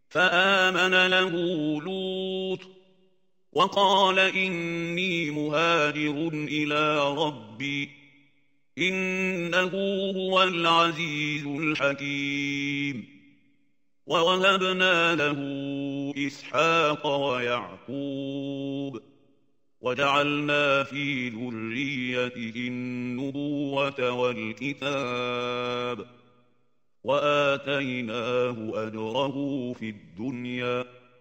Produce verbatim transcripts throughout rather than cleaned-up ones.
فآمن له لوط وقال إني مهاجر إلى ربي إنه هو العزيز الحكيم. ووهبنا له إسحاق ويعقوب وجعلنا في ذريته النبوة والكتاب وآتيناه أجره في الدنيا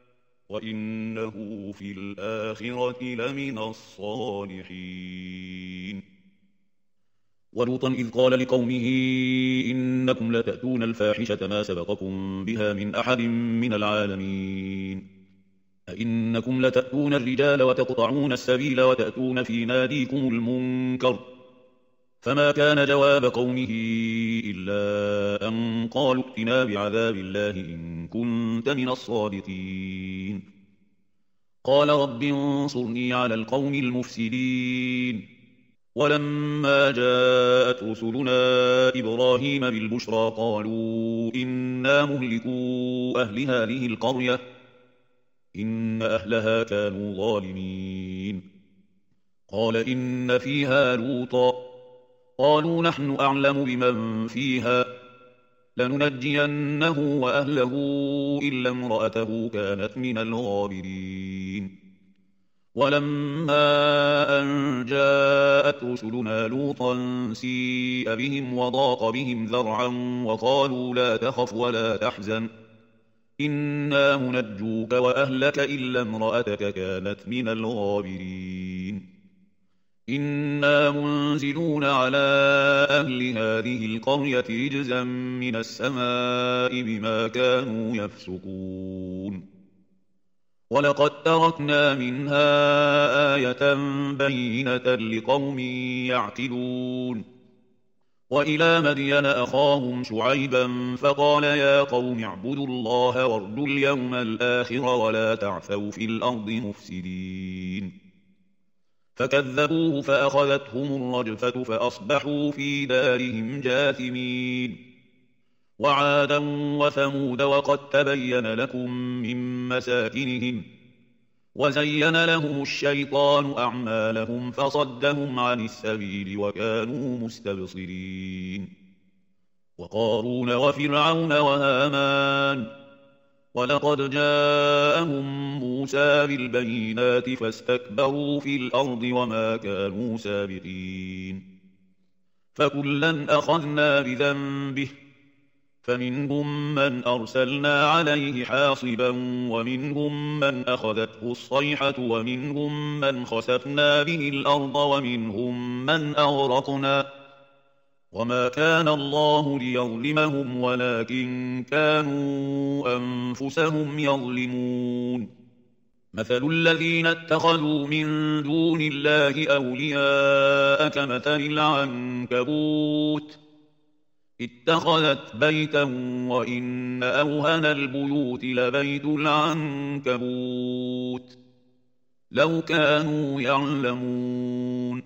وإنه في الآخرة لمن الصالحين. ولوطا إذ قال لقومه إنكم لتأتون الفاحشة ما سبقكم بها من أحد من العالمين أئنكم لتأتون الرجال وتقطعون السبيل وتأتون في ناديكم المنكر فما كان جواب قومه إلا أن قالوا ائتنا بعذاب الله إن كنت من الصادقين. قال رب انصرني على القوم المفسدين. ولما جاءت رسلنا إبراهيم بالبشرى قالوا إنا مهلكو أهل هذه القرية إن أهلها كانوا ظالمين. قال إن فيها لوطا قالوا نحن أعلم بمن فيها لننجينه وأهله إلا امرأته كانت من الغابرين. ولما أن جاءت رسلنا لوطا سيء بهم وضاق بهم ذرعا وقالوا لا تخف ولا تحزن إنا منجوك وأهلك إلا امرأتك كانت من الغابرين. إنا منزلون على أهل هذه القرية رجزا من السماء بما كانوا يفسقون. ولقد تركنا منها آية بينة لقوم يعقلون. وإلى مدين أخاهم شعيبا فقال يا قوم اعبدوا الله وارجوا اليوم الآخر ولا تعثوا في الأرض مفسدين. فكذبوه فأخذتهم الرجفة فأصبحوا في دارهم جاثمين. وعادا وثمود وقد تبين لكم من مساكنهم وزين لهم الشيطان أعمالهم فصدهم عن السبيل وكانوا مستبصرين. وقارون وفرعون وهامان ولقد جاءهم موسى بالبينات فاستكبروا في الأرض وما كانوا سابقين. فكلا أخذنا بذنبه فمنهم من أرسلنا عليه حاصبا ومنهم من أخذته الصيحة ومنهم من خسفنا به الأرض ومنهم من أغرقنا وما كان الله ليظلمهم ولكن كانوا أنفسهم يظلمون. مثل الذين اتخذوا من دون الله أولياء كمثل العنكبوت اتخذت بيتا وإن أوهن البيوت لبيت العنكبوت لو كانوا يعلمون.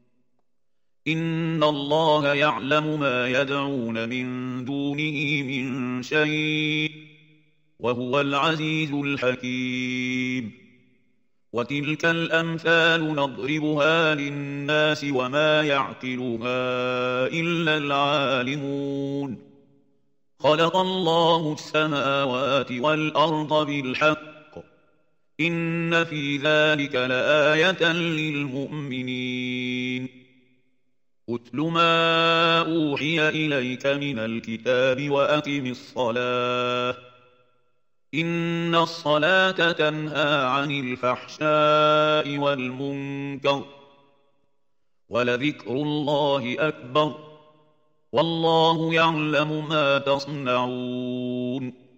إن الله يعلم ما يدعون من دونه من شيء وهو العزيز الحكيم. وتلك الأمثال نضربها للناس وما يعقلها إلا العالمون. خلق الله السماوات والأرض بالحق إن في ذلك لآية للمؤمنين. أتل ما أوحي إليك من الكتاب وأقم الصلاة إن الصلاة تنهى عن الفحشاء والمنكر ولذكر الله أكبر والله يعلم ما تصنعون.